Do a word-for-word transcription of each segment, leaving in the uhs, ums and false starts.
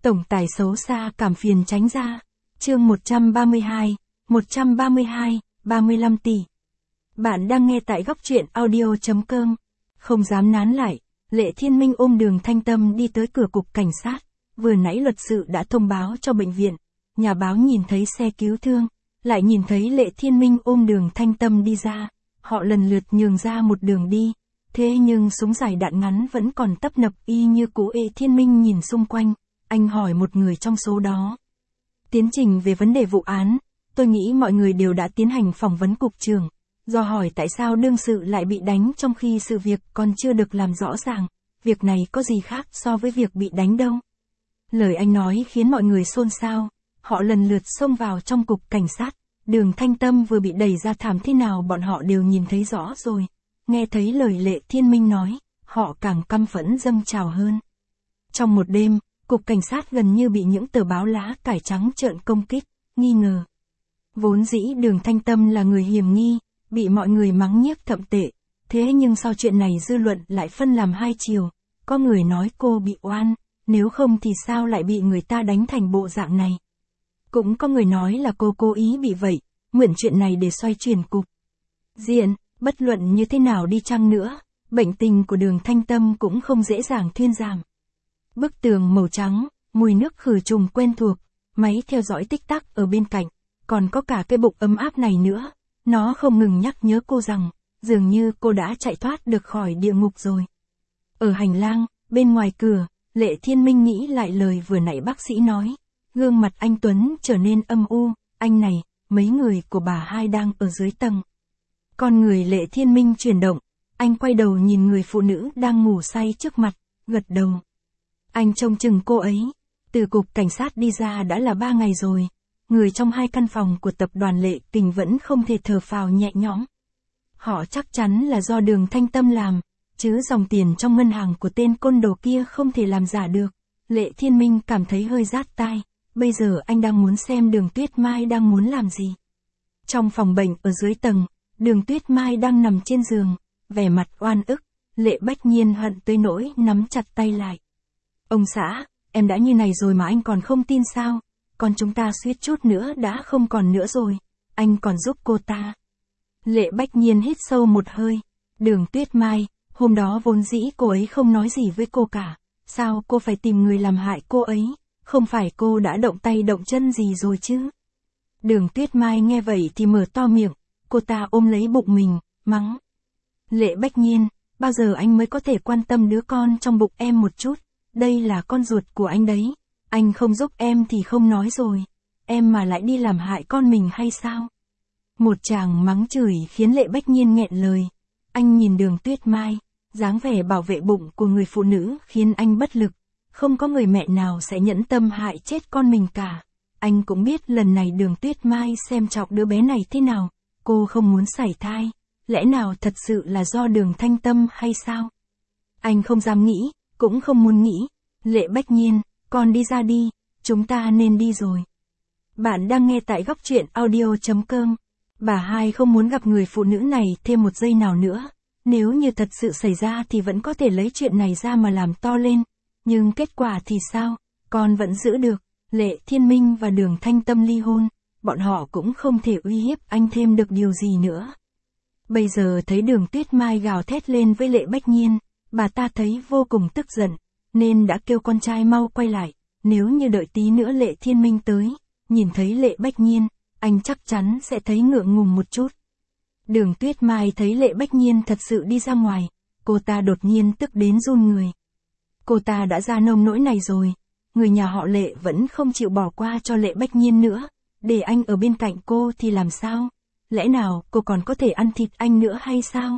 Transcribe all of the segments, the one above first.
Tổng tài xấu xa cảm phiền tránh ra. Chương một trăm ba mươi hai, một trăm ba mươi hai, ba mươi lăm tỷ. Bạn đang nghe tại góc truyện audio chấm com. Không dám nán lại, Lệ Thiên Minh ôm Đường Thanh Tâm đi tới cửa cục cảnh sát. Vừa nãy luật sự đã thông báo cho bệnh viện. Nhà báo nhìn thấy xe cứu thương, lại nhìn thấy Lệ Thiên Minh ôm Đường Thanh Tâm đi ra. Họ lần lượt nhường ra một đường đi. Thế nhưng súng dài đạn ngắn vẫn còn tấp nập y như cũ. Lệ Thiên Minh nhìn xung quanh, anh hỏi một người trong số đó. Tiến trình về vấn đề vụ án, tôi nghĩ mọi người đều đã tiến hành phỏng vấn cục trưởng. Do hỏi tại sao đương sự lại bị đánh trong khi sự việc còn chưa được làm rõ ràng, việc này có gì khác so với việc bị đánh đâu. Lời anh nói khiến mọi người xôn xao, họ lần lượt xông vào trong cục cảnh sát. Đường Thanh Tâm vừa bị đẩy ra thảm thế nào bọn họ đều nhìn thấy rõ rồi. Nghe thấy lời Lệ Thiên Minh nói, họ càng căm phẫn dâng trào hơn. Trong một đêm, cục cảnh sát gần như bị những tờ báo lá cải trắng trợn công kích, nghi ngờ. Vốn dĩ Đường Thanh Tâm là người hiểm nghi, bị mọi người mắng nhiếc thậm tệ. Thế nhưng sau chuyện này dư luận lại phân làm hai chiều. Có người nói cô bị oan, nếu không thì sao lại bị người ta đánh thành bộ dạng này. Cũng có người nói là cô cố ý bị vậy, mượn chuyện này để xoay chuyển cục diện. Bất luận như thế nào đi chăng nữa, bệnh tình của Đường Thanh Tâm cũng không dễ dàng thuyên giảm. Bức tường màu trắng, mùi nước khử trùng quen thuộc, máy theo dõi tích tắc ở bên cạnh, còn có cả cái bụng ấm áp này nữa. Nó không ngừng nhắc nhớ cô rằng, dường như cô đã chạy thoát được khỏi địa ngục rồi. Ở hành lang, bên ngoài cửa, Lệ Thiên Minh nghĩ lại lời vừa nãy bác sĩ nói. Gương mặt anh Tuấn trở nên âm u, anh này, mấy người của bà hai đang ở dưới tầng. Con người Lệ Thiên Minh chuyển động, anh quay đầu nhìn người phụ nữ đang ngủ say trước mặt, gật đầu. Anh trông chừng cô ấy, từ cục cảnh sát đi ra đã là ba ngày rồi. Người trong hai căn phòng của tập đoàn Lệ Kình vẫn không thể thở phào nhẹ nhõm. Họ chắc chắn là do Đường Thanh Tâm làm, chứ dòng tiền trong ngân hàng của tên côn đồ kia không thể làm giả được. Lệ Thiên Minh cảm thấy hơi rát tai, bây giờ anh đang muốn xem Đường Tuyết Mai đang muốn làm gì. Trong phòng bệnh ở dưới tầng, Đường Tuyết Mai đang nằm trên giường, vẻ mặt oan ức. Lệ Bách Nhiên hận tới nỗi nắm chặt tay lại. Ông xã, em đã như này rồi mà anh còn không tin sao? Còn chúng ta suýt chút nữa đã không còn nữa rồi, anh còn giúp cô ta. Lệ Bách Nhiên hít sâu một hơi. Đường Tuyết Mai, hôm đó vốn dĩ cô ấy không nói gì với cô cả. Sao cô phải tìm người làm hại cô ấy? Không phải cô đã động tay động chân gì rồi chứ? Đường Tuyết Mai nghe vậy thì mở to miệng, cô ta ôm lấy bụng mình, mắng. Lệ Bách Nhiên, bao giờ anh mới có thể quan tâm đứa con trong bụng em một chút? Đây là con ruột của anh đấy. Anh không giúp em thì không nói rồi. Em mà lại đi làm hại con mình hay sao? Một tràng mắng chửi khiến Lệ Bách Nhiên nghẹn lời. Anh nhìn Đường Tuyết Mai, dáng vẻ bảo vệ bụng của người phụ nữ khiến anh bất lực. Không có người mẹ nào sẽ nhẫn tâm hại chết con mình cả. Anh cũng biết lần này Đường Tuyết Mai xem trọng đứa bé này thế nào. Cô không muốn sảy thai. Lẽ nào thật sự là do Đường Thanh Tâm hay sao? Anh không dám nghĩ, cũng không muốn nghĩ. Lệ Bách Nhiên, con đi ra đi, chúng ta nên đi rồi. Bạn đang nghe tại góc truyện audio chấm com. Bà hai không muốn gặp người phụ nữ này thêm một giây nào nữa. Nếu như thật sự xảy ra thì vẫn có thể lấy chuyện này ra mà làm to lên. Nhưng kết quả thì sao? Con vẫn giữ được. Lệ Thiên Minh và Đường Thanh Tâm ly hôn. Bọn họ cũng không thể uy hiếp anh thêm được điều gì nữa. Bây giờ thấy Đường Tuyết Mai gào thét lên với Lệ Bách Nhiên, bà ta thấy vô cùng tức giận, nên đã kêu con trai mau quay lại. Nếu như đợi tí nữa Lệ Thiên Minh tới, nhìn thấy Lệ Bách Nhiên, anh chắc chắn sẽ thấy ngượng ngùng một chút. Đường Tuyết Mai thấy Lệ Bách Nhiên thật sự đi ra ngoài, cô ta đột nhiên tức đến run người. Cô ta đã ra nông nỗi này rồi, người nhà họ Lệ vẫn không chịu bỏ qua cho Lệ Bách Nhiên nữa, để anh ở bên cạnh cô thì làm sao? Lẽ nào cô còn có thể ăn thịt anh nữa hay sao?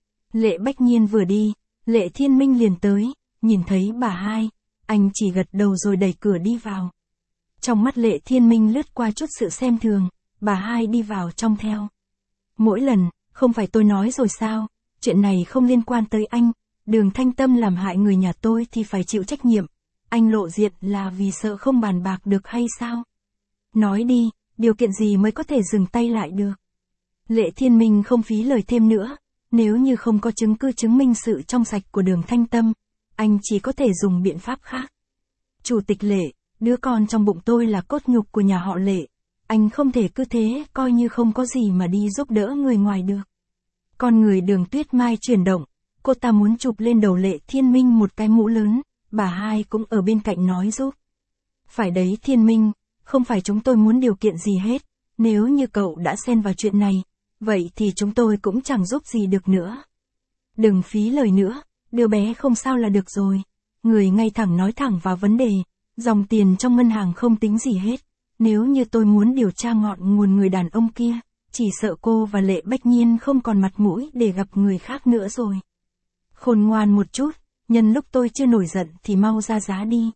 Lệ Bách Nhiên vừa đi, Lệ Thiên Minh liền tới, nhìn thấy bà hai, anh chỉ gật đầu rồi đẩy cửa đi vào. Trong mắt Lệ Thiên Minh lướt qua chút sự xem thường, bà hai đi vào trong theo. Mỗi lần, không phải tôi nói rồi sao, chuyện này không liên quan tới anh, Đường Thanh Tâm làm hại người nhà tôi thì phải chịu trách nhiệm. Anh lộ diện là vì sợ không bàn bạc được hay sao? Nói đi, điều kiện gì mới có thể dừng tay lại được? Lệ Thiên Minh không phí lời thêm nữa, nếu như không có chứng cứ chứng minh sự trong sạch của Đường Thanh Tâm, anh chỉ có thể dùng biện pháp khác. Chủ tịch Lệ, đứa con trong bụng tôi là cốt nhục của nhà họ Lệ. Anh không thể cứ thế coi như không có gì mà đi giúp đỡ người ngoài được. Con người Đường Tuyết Mai chuyển động, cô ta muốn chụp lên đầu Lệ Thiên Minh một cái mũ lớn, bà hai cũng ở bên cạnh nói giúp. Phải đấy Thiên Minh, không phải chúng tôi muốn điều kiện gì hết, nếu như cậu đã xen vào chuyện này, vậy thì chúng tôi cũng chẳng giúp gì được nữa. Đừng phí lời nữa, đứa bé không sao là được rồi. Người ngay thẳng nói thẳng vào vấn đề, dòng tiền trong ngân hàng không tính gì hết. Nếu như tôi muốn điều tra ngọn nguồn người đàn ông kia, chỉ sợ cô và Lệ Bách Nhiên không còn mặt mũi để gặp người khác nữa rồi. Khôn ngoan một chút, nhân lúc tôi chưa nổi giận thì mau ra giá đi.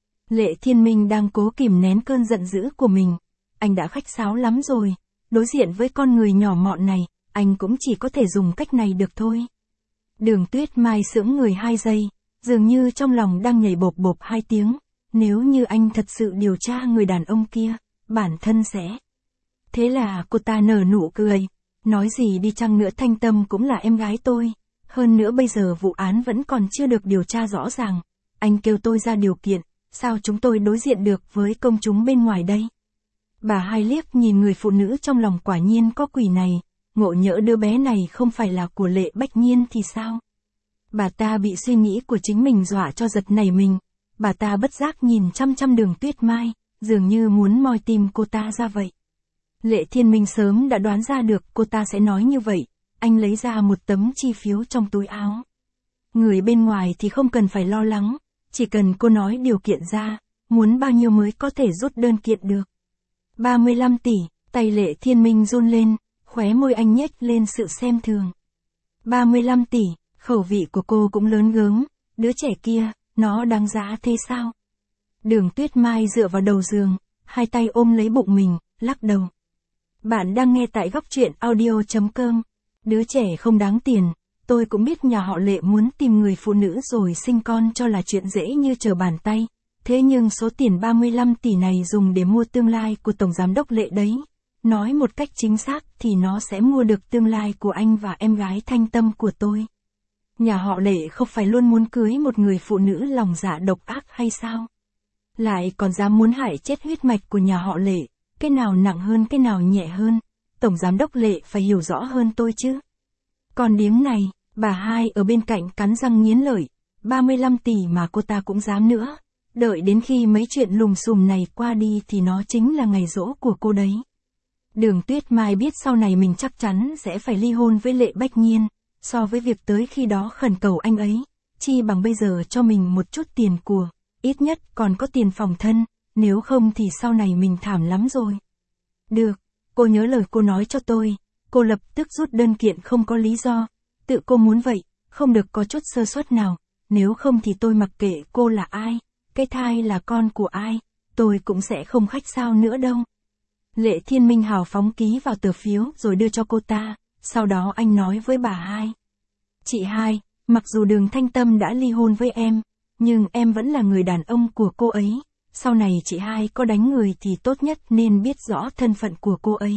Lệ Thiên Minh đang cố kìm nén cơn giận dữ của mình. Anh đã khách sáo lắm rồi, đối diện với con người nhỏ mọn này, anh cũng chỉ có thể dùng cách này được thôi. Đường Tuyết Mai sững người hai giây, dường như trong lòng đang nhảy bộp bộp hai tiếng. Nếu như anh thật sự điều tra người đàn ông kia, bản thân sẽ. Thế là cô ta nở nụ cười. Nói gì đi chăng nữa Thanh Tâm cũng là em gái tôi. Hơn nữa bây giờ vụ án vẫn còn chưa được điều tra rõ ràng. Anh kêu tôi ra điều kiện, sao chúng tôi đối diện được với công chúng bên ngoài đây? Bà hai liếc nhìn người phụ nữ trong lòng quả nhiên có quỷ này. Ngộ nhỡ đứa bé này không phải là của Lệ Bách Nhiên thì sao? Bà ta bị suy nghĩ của chính mình dọa cho giật nảy mình. Bà ta bất giác nhìn chăm chăm Đường Tuyết Mai, dường như muốn moi tim cô ta ra vậy. Lệ Thiên Minh sớm đã đoán ra được cô ta sẽ nói như vậy, anh lấy ra một tấm chi phiếu trong túi áo. Người bên ngoài thì không cần phải lo lắng, chỉ cần cô nói điều kiện ra, muốn bao nhiêu mới có thể rút đơn kiện được. ba mươi lăm tỷ, tay Lệ Thiên Minh run lên, khóe môi anh nhếch lên sự xem thường. ba mươi lăm tỷ, khẩu vị của cô cũng lớn gớm, đứa trẻ kia, nó đáng giá thế sao? Đường Tuyết Mai dựa vào đầu giường, hai tay ôm lấy bụng mình, lắc đầu. Bạn đang nghe tại góc truyện audio chấm com. Đứa trẻ không đáng tiền, tôi cũng biết nhà họ Lệ muốn tìm người phụ nữ rồi sinh con cho là chuyện dễ như trở bàn tay. Thế nhưng số tiền ba mươi lăm tỷ này dùng để mua tương lai của Tổng Giám đốc Lệ đấy. Nói một cách chính xác thì nó sẽ mua được tương lai của anh và em gái Thanh Tâm của tôi. Nhà họ Lệ không phải luôn muốn cưới một người phụ nữ lòng dạ độc ác hay sao? Lại còn dám muốn hại chết huyết mạch của nhà họ Lệ, cái nào nặng hơn cái nào nhẹ hơn, Tổng Giám đốc Lệ phải hiểu rõ hơn tôi chứ. Còn điếm này, bà hai ở bên cạnh cắn răng nghiến lợi, ba mươi lăm tỷ mà cô ta cũng dám nữa. Đợi đến khi mấy chuyện lùm xùm này qua đi thì nó chính là ngày giỗ của cô đấy. Đường Tuyết Mai biết sau này mình chắc chắn sẽ phải ly hôn với Lệ Bách Nhiên. So với việc tới khi đó khẩn cầu anh ấy, chi bằng bây giờ cho mình một chút tiền của, ít nhất còn có tiền phòng thân, nếu không thì sau này mình thảm lắm rồi. Được, cô nhớ lời cô nói cho tôi, cô lập tức rút đơn kiện không có lý do, tự cô muốn vậy, không được có chút sơ suất nào, nếu không thì tôi mặc kệ cô là ai, cái thai là con của ai, tôi cũng sẽ không khách sáo nữa đâu. Lệ Thiên Minh hào phóng ký vào tờ phiếu rồi đưa cho cô ta. Sau đó anh nói với bà hai. Chị hai, mặc dù Đường Thanh Tâm đã ly hôn với em, nhưng em vẫn là người đàn ông của cô ấy. Sau này chị hai có đánh người thì tốt nhất nên biết rõ thân phận của cô ấy.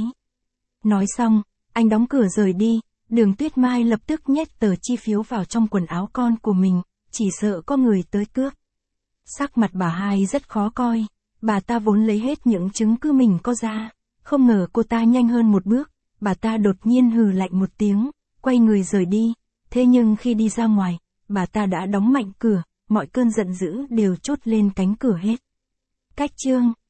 Nói xong, anh đóng cửa rời đi. Đường Tuyết Mai lập tức nhét tờ chi phiếu vào trong quần áo con của mình, chỉ sợ có người tới cướp. Sắc mặt bà hai rất khó coi. Bà ta vốn lấy hết những chứng cứ mình có ra. Không ngờ cô ta nhanh hơn một bước. Bà ta đột nhiên hừ lạnh một tiếng, quay người rời đi. Thế nhưng khi đi ra ngoài, bà ta đã đóng mạnh cửa, mọi cơn giận dữ đều trút lên cánh cửa hết. Cách chương